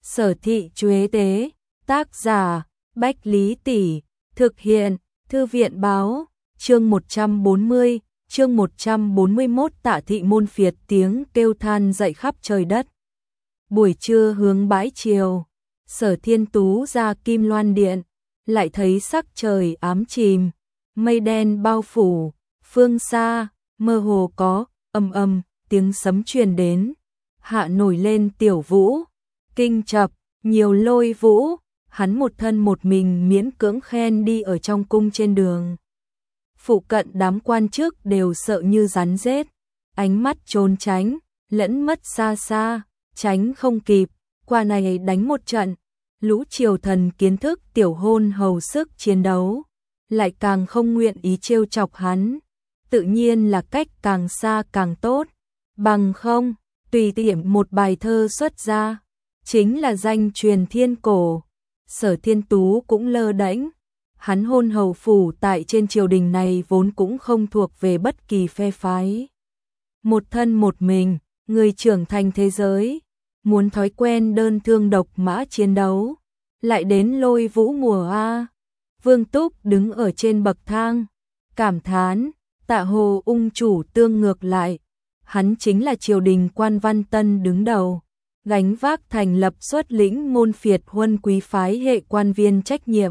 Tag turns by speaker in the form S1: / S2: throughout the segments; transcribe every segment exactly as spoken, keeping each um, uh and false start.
S1: Sở thị Chuế tế, tác giả, Bách Lý Tỷ, thực hiện, Thư viện báo, chương một trăm bốn mươi, chương một trăm bốn mươi mốt Tạ thị môn phiệt tiếng kêu than dậy khắp trời đất. Buổi trưa hướng bãi chiều, Sở Thiên Tú ra Kim Loan Điện, lại thấy sắc trời ám chìm, mây đen bao phủ, phương xa, mơ hồ có, ầm ầm, tiếng sấm truyền đến, hạ nổi lên tiểu vũ, kinh chập, nhiều lôi vũ, hắn một thân một mình miễn cưỡng khen đi ở trong cung trên đường. Phụ cận đám quan chức đều sợ như rắn rết, ánh mắt trốn tránh, lẫn mất xa xa, tránh không kịp, qua này đánh một trận, lũ triều thần kiến thức tiểu hôn hầu sức chiến đấu, lại càng không nguyện ý trêu chọc hắn, tự nhiên là cách càng xa càng tốt, bằng không, tùy tiện một bài thơ xuất ra, chính là danh truyền thiên cổ. Sở Thiên Tú cũng lơ đễnh, hắn hôn hầu phủ tại trên triều đình này vốn cũng không thuộc về bất kỳ phe phái. Một thân một mình, người trưởng thành thế giới, muốn thói quen đơn thương độc mã chiến đấu, lại đến lôi vũ mùa a. Vương Túc đứng ở trên bậc thang, cảm thán, Tạ Hồ ung chủ tương ngược lại, hắn chính là triều đình quan văn tân đứng đầu, gánh vác thành lập xuất lĩnh môn phiệt huân quý phái hệ quan viên trách nhiệm.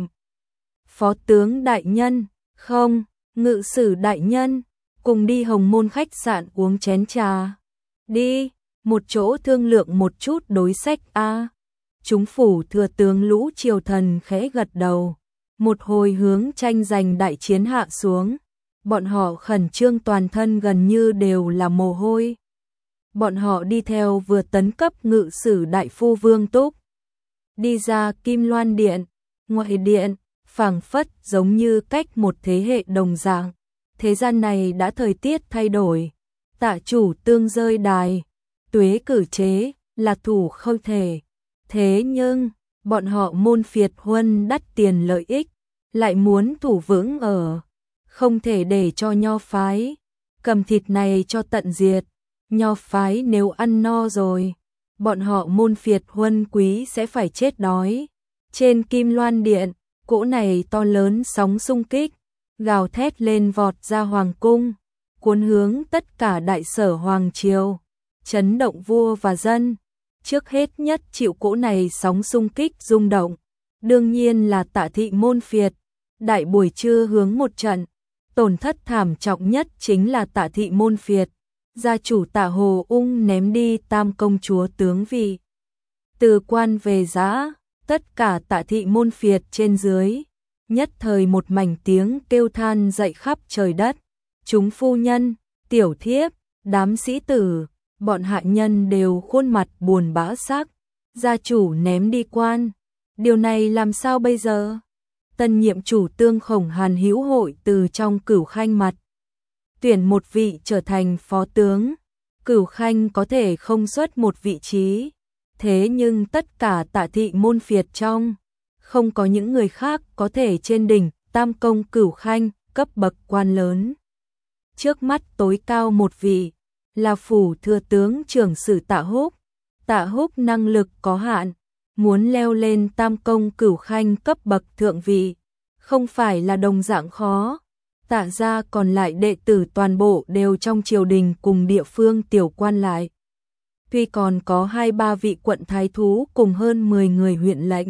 S1: Phó tướng đại nhân, không, ngự sử đại nhân, cùng đi Hồng Môn khách sạn uống chén trà. Đi, một chỗ thương lượng một chút đối sách a. Chúng phủ thừa tướng lũ triều thần khẽ gật đầu, một hồi hướng tranh giành đại chiến hạ xuống, bọn họ khẩn trương toàn thân gần như đều là mồ hôi. Bọn họ đi theo vừa tấn cấp ngự sử đại phu Vương Túc, đi ra Kim Loan Điện, ngoại điện, phảng phất giống như cách một thế hệ đồng dạng. Thế gian này đã thời tiết thay đổi, Tạ chủ tương rơi đài, tuế cử chế, là thủ không thể. Thế nhưng, bọn họ môn phiệt huân đắt tiền lợi ích, lại muốn thủ vững ở, không thể để cho nho phái, cầm thịt này cho tận diệt. Nho phái nếu ăn no rồi, bọn họ môn phiệt huân quý sẽ phải chết đói. Trên Kim Loan Điện, cỗ này to lớn sóng xung kích, gào thét lên vọt ra hoàng cung, cuốn hướng tất cả đại sở hoàng triều, chấn động vua và dân. Trước hết nhất chịu cỗ này sóng xung kích rung động, đương nhiên là Tạ thị môn phiệt. Đại buổi trưa hướng một trận, tổn thất thảm trọng nhất chính là Tạ thị môn phiệt. Gia chủ Tạ Hồ ung ném đi tam công chúa tướng vị. Từ quan về giã, tất cả Tạ thị môn phiệt trên dưới, nhất thời một mảnh tiếng kêu than dậy khắp trời đất. Chúng phu nhân, tiểu thiếp, đám sĩ tử, bọn hạ nhân đều khuôn mặt buồn bã sắc. Gia chủ ném đi quan, điều này làm sao bây giờ? Tân nhiệm chủ Tương Khổng Hàn hữu hội từ trong Cửu Khanh mặt tuyển một vị trở thành phó tướng. Cửu Khanh có thể không xuất một vị trí, thế nhưng tất cả Tạ thị môn phiệt trong, không có những người khác có thể trên đỉnh tam công Cửu Khanh cấp bậc quan lớn. Trước mắt tối cao một vị, là phủ thừa tướng trưởng sử Tạ Húc. Tạ Húc năng lực có hạn, muốn leo lên tam công Cửu Khanh cấp bậc thượng vị, không phải là đồng dạng khó. Tạ gia còn lại đệ tử toàn bộ đều trong triều đình cùng địa phương tiểu quan lại. Tuy còn có hai ba vị quận thái thú cùng hơn mười người huyện lệnh,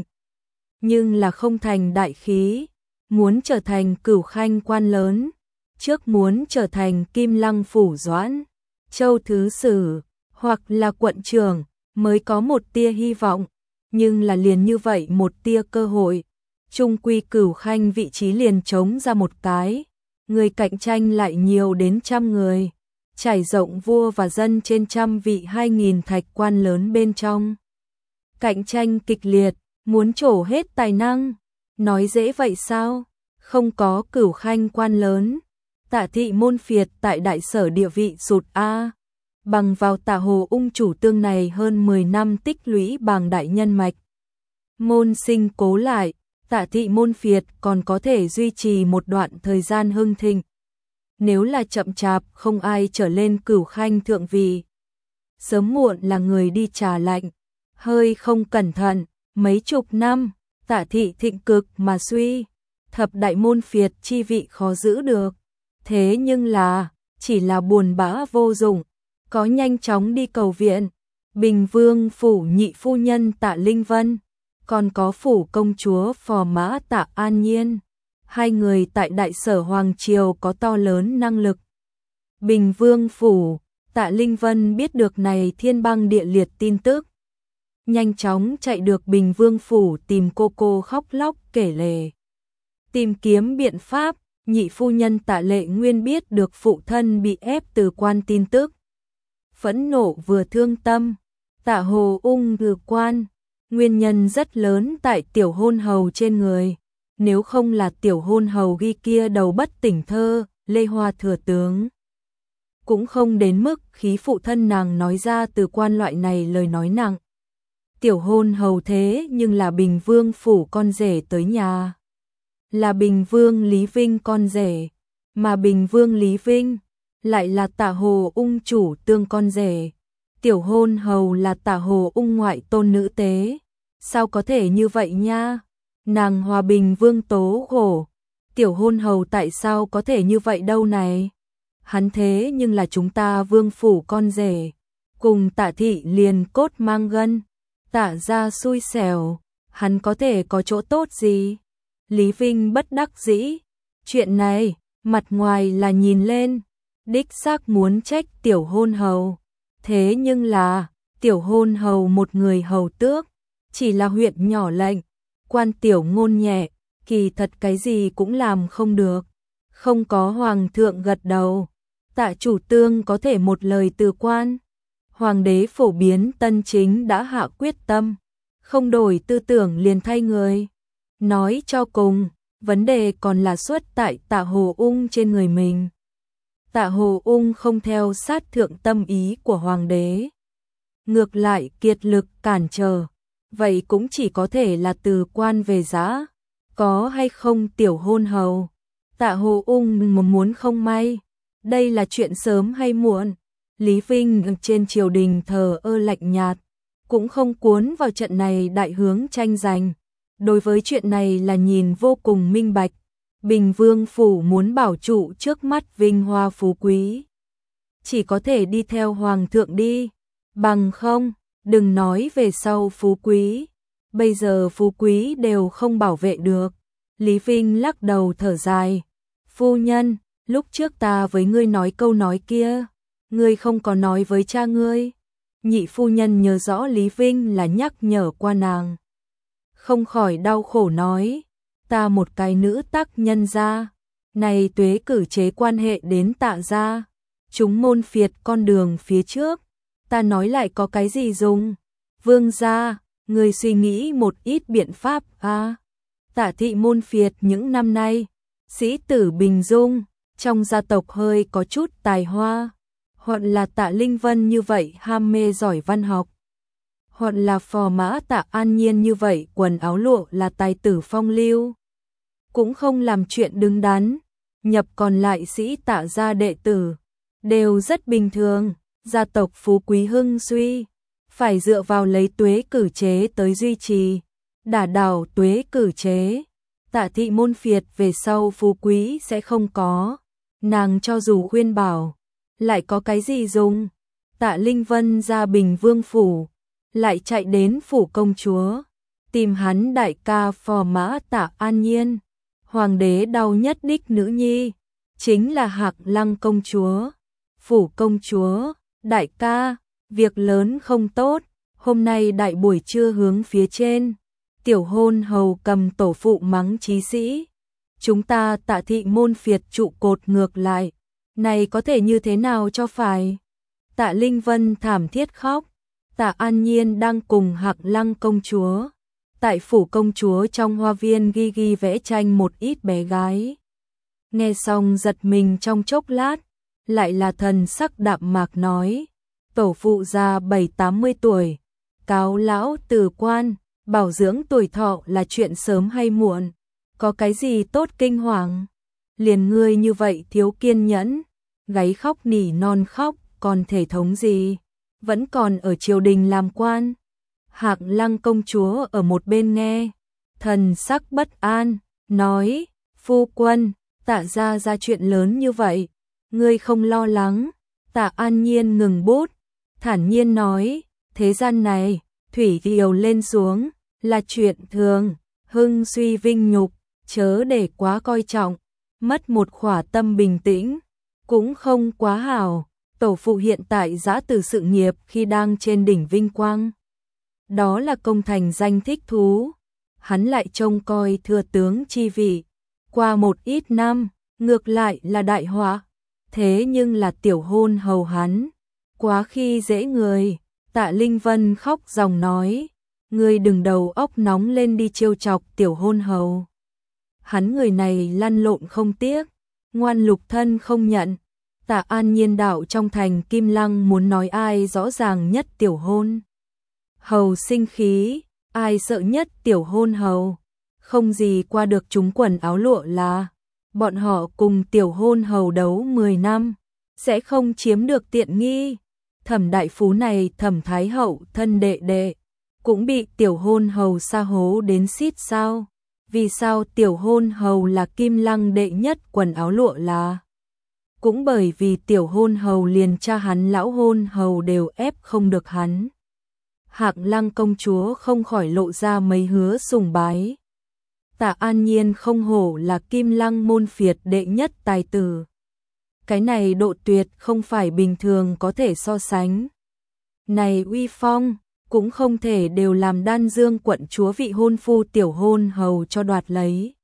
S1: nhưng là không thành đại khí, muốn trở thành Cửu Khanh quan lớn, trước muốn trở thành Kim Lăng phủ doãn, châu thứ sử, hoặc là quận trưởng, mới có một tia hy vọng, nhưng là liền như vậy một tia cơ hội, chung quy Cửu Khanh vị trí liền trống ra một cái. Người cạnh tranh lại nhiều đến trăm người, trải rộng vua và dân trên trăm vị hai nghìn thạch quan lớn bên trong. Cạnh tranh kịch liệt, muốn trổ hết tài năng, nói dễ vậy sao? Không có Cửu Khanh quan lớn, Tạ thị môn phiệt tại đại sở địa vị sụt a. Bằng vào Tạ Hồ ung chủ tương này hơn mười năm tích lũy bằng đại nhân mạch. Môn sinh cố lại, Tạ thị môn phiệt còn có thể duy trì một đoạn thời gian hưng thịnh. Nếu là chậm chạp không ai trở lên Cửu Khanh thượng vị, sớm muộn là người đi trà lạnh. hơi không cẩn thận, mấy chục năm, Tạ thị thịnh cực mà suy, thập đại môn phiệt chi vị khó giữ được. Thế nhưng là, chỉ là buồn bã vô dụng, có nhanh chóng đi cầu viện. Bình Vương phủ nhị phu nhân Tạ Linh Vân, còn có phủ công chúa phò mã Tạ An Nhiên. Hai người tại Đại Sở Hoàng Triều có to lớn năng lực. Bình Vương phủ, Tạ Linh Vân biết được này thiên băng địa liệt tin tức. Nhanh chóng chạy được Bình Vương phủ tìm cô cô khóc lóc kể lể. Tìm kiếm biện pháp, nhị phu nhân Tạ Lệ Nguyên biết được phụ thân bị ép từ quan tin tức. Phẫn nộ vừa thương tâm, Tạ Hồ ung từ quan, nguyên nhân rất lớn tại tiểu hôn hầu trên người. Nếu không là tiểu hôn hầu ghi kia đầu bất tỉnh thơ, Lê Hoa thừa tướng cũng không đến mức khí phụ thân nàng nói ra từ quan loại này lời nói nặng. Tiểu hôn hầu thế nhưng là Bình Vương phủ con rể tới nhà. Là Bình Vương Lý Vinh con rể, mà Bình Vương Lý Vinh lại là Tạ Hồ ung chủ tương con rể. Tiểu hôn hầu là Tạ Hồ ung ngoại tôn nữ tế. Sao có thể như vậy nha? Nàng hòa Bình Vương tố khổ. Tiểu hôn hầu tại sao có thể như vậy đâu này? Hắn thế nhưng là chúng ta vương phủ con rể. Cùng Tạ thị liền cốt mang gân. Tạ ra xui xẻo. Hắn có thể có chỗ tốt gì? Lý Vinh bất đắc dĩ. Chuyện này, mặt ngoài là nhìn lên. Đích xác muốn trách tiểu hôn hầu. Thế nhưng là, tiểu hôn hầu một người hầu tước. Chỉ là huyện nhỏ lệnh. Quan tiểu ngôn nhẹ, kỳ thật cái gì cũng làm không được. Không có hoàng thượng gật đầu. Tạ chủ tương có thể một lời từ quan. Hoàng đế phổ biến tân chính đã hạ quyết tâm. Không đổi tư tưởng liền thay người. Nói cho cùng, vấn đề còn là xuất tại Tạ Hồ ung trên người mình. Tạ Hồ ung không theo sát thượng tâm ý của hoàng đế. Ngược lại kiệt lực cản trở. Vậy cũng chỉ có thể là từ quan về giá. Có hay không tiểu hôn hầu? Tạ Hồ ung muốn không may. Đây là chuyện sớm hay muộn? Lý Vinh trên triều đình thờ ơ lạnh nhạt. Cũng không cuốn vào trận này đại hướng tranh giành. Đối với chuyện này là nhìn vô cùng minh bạch. Bình Vương phủ muốn bảo trụ trước mắt vinh hoa phú quý. Chỉ có thể đi theo hoàng thượng đi. Bằng không, đừng nói về sau phú quý. Bây giờ phú quý đều không bảo vệ được. Lý Vinh lắc đầu thở dài. Phu nhân, lúc trước ta với ngươi nói câu nói kia. Ngươi không có nói với cha ngươi. Nhị phu nhân nhớ rõ Lý Vinh là nhắc nhở qua nàng. Không khỏi đau khổ nói. Ta một cái nữ tác nhân gia. Này tuế cử chế quan hệ đến Tạ gia. Chúng môn phiệt con đường phía trước. Ta nói lại có cái gì dùng? Vương gia, người suy nghĩ một ít biện pháp à? Tạ thị môn phiệt những năm nay, sĩ tử bình dung, trong gia tộc hơi có chút tài hoa, hoặc là Tạ Linh Vân như vậy ham mê giỏi văn học, hoặc là phò mã Tạ An Nhiên như vậy quần áo lụa là tài tử phong lưu, cũng không làm chuyện đứng đắn, nhập còn lại sĩ Tạ gia đệ tử, đều rất bình thường. Gia tộc phú quý hưng suy, phải dựa vào lấy tuế cử chế tới duy trì, đả đảo tuế cử chế. Tạ thị môn phiệt về sau phú quý sẽ không có, nàng cho dù khuyên bảo, lại có cái gì dùng. Tạ Linh Vân ra Bình Vương phủ, lại chạy đến phủ công chúa, tìm hắn đại ca phò mã Tạ An Nhiên. Hoàng đế đau nhất đích nữ nhi, chính là Hạc Lăng công chúa. Phủ công chúa, đại ca, việc lớn không tốt, hôm nay đại buổi trưa hướng phía trên, tiểu hôn hầu cầm tổ phụ mắng chí sĩ. Chúng ta Tạ thị môn phiệt trụ cột ngược lại, này có thể như thế nào cho phải? Tạ Linh Vân thảm thiết khóc, Tạ An Nhiên đang cùng Hạc Lăng công chúa. Tại phủ công chúa trong hoa viên ghi ghi vẽ tranh một ít bé gái. Nghe xong giật mình trong chốc lát, lại là thần sắc đạm mạc nói, tổ phụ già bảy tám mươi tuổi, cáo lão từ quan, bảo dưỡng tuổi thọ là chuyện sớm hay muộn, có cái gì tốt kinh hoàng, liền ngươi như vậy thiếu kiên nhẫn, gáy khóc nỉ non khóc, còn thể thống gì, vẫn còn ở triều đình làm quan. Hạc Lăng công chúa ở một bên nghe, thần sắc bất an, nói, phu quân, Tạ gia ra chuyện lớn như vậy, ngươi không lo lắng. Tạ An Nhiên ngừng bút, thản nhiên nói, thế gian này, thủy triều lên xuống, là chuyện thường, hưng suy vinh nhục, chớ để quá coi trọng, mất một khỏa tâm bình tĩnh, cũng không quá hảo. Tổ phụ hiện tại giã từ sự nghiệp khi đang trên đỉnh vinh quang. Đó là công thành danh thích thú, hắn lại trông coi thừa tướng chi vị. Qua một ít năm, ngược lại là đại họa. Thế nhưng là tiểu hôn hầu hắn, quá khi dễ người. Tạ Linh Vân khóc ròng nói, ngươi đừng đầu óc nóng lên đi trêu chọc tiểu hôn hầu. Hắn người này lăn lộn không tiếc, ngoan lục thân không nhận. Tạ An Nhiên đạo trong thành Kim Lăng muốn nói ai rõ ràng nhất tiểu hôn hầu sinh khí, ai sợ nhất tiểu hôn hầu, không gì qua được chúng quần áo lụa là. Bọn họ cùng tiểu hôn hầu đấu mười năm, sẽ không chiếm được tiện nghi. Thẩm đại phú này Thẩm thái hậu thân đệ đệ, cũng bị tiểu hôn hầu sa hố đến xít sao. Vì sao tiểu hôn hầu là Kim Lăng đệ nhất quần áo lụa là? Cũng bởi vì tiểu hôn hầu liền cha hắn lão hôn hầu đều ép không được hắn. Hạc Lăng công chúa không khỏi lộ ra mấy hứa sùng bái. Tạ An Nhiên không hổ là Kim Lăng môn phiệt đệ nhất tài tử. Cái này độ tuyệt không phải bình thường có thể so sánh. Này uy phong, cũng không thể đều làm Đan Dương quận chúa vị hôn phu tiểu hôn hầu cho đoạt lấy.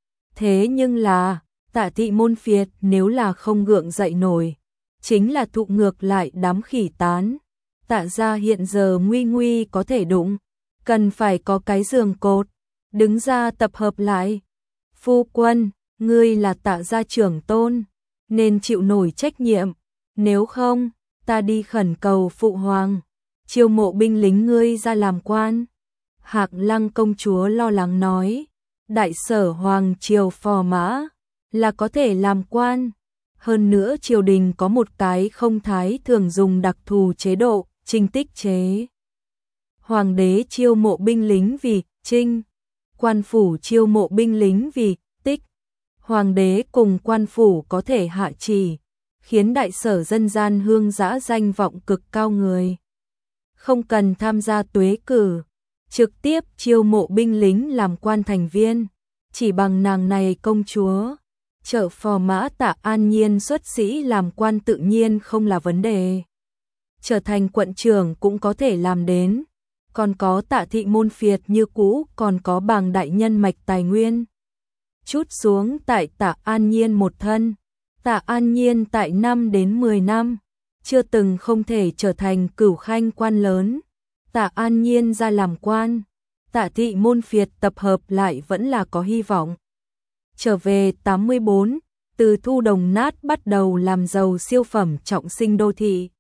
S1: Thế nhưng là, Tạ thị môn phiệt nếu là không gượng dậy nổi, chính là thụ ngược lại đám khỉ tán. Tạ gia hiện giờ nguy nguy có thể đụng, cần phải có cái giường cột, đứng ra tập hợp lại. Phu quân, ngươi là Tạ gia trưởng tôn, nên chịu nổi trách nhiệm, nếu không, ta đi khẩn cầu phụ hoàng, chiêu mộ binh lính ngươi ra làm quan. Hạc Lăng công chúa lo lắng nói, đại sở hoàng triều phò mã, là có thể làm quan. Hơn nữa triều đình có một cái không thái thường dùng đặc thù chế độ, trinh tích chế. Hoàng đế chiêu mộ binh lính vì trinh, quan phủ chiêu mộ binh lính vì tích. Hoàng đế cùng quan phủ có thể hạ chỉ, khiến đại sở dân gian hương dã danh vọng cực cao người. Không cần tham gia tuế cử, trực tiếp chiêu mộ binh lính làm quan thành viên, chỉ bằng nàng này công chúa. Trợ phò mã Tạ An Nhiên xuất sĩ làm quan tự nhiên không là vấn đề. Trở thành quận trưởng cũng có thể làm đến. Còn có Tạ thị môn phiệt như cũ, còn có Bàng đại nhân mạch tài nguyên. Chút xuống tại Tạ An Nhiên một thân. Tạ An Nhiên tại năm đến mười năm, chưa từng không thể trở thành cửu khanh quan lớn. Tạ An Nhiên ra làm quan, Tạ thị môn phiệt tập hợp lại vẫn là có hy vọng. Trở về tám mươi bốn, từ thu đồng nát bắt đầu làm giàu siêu phẩm trọng sinh đô thị.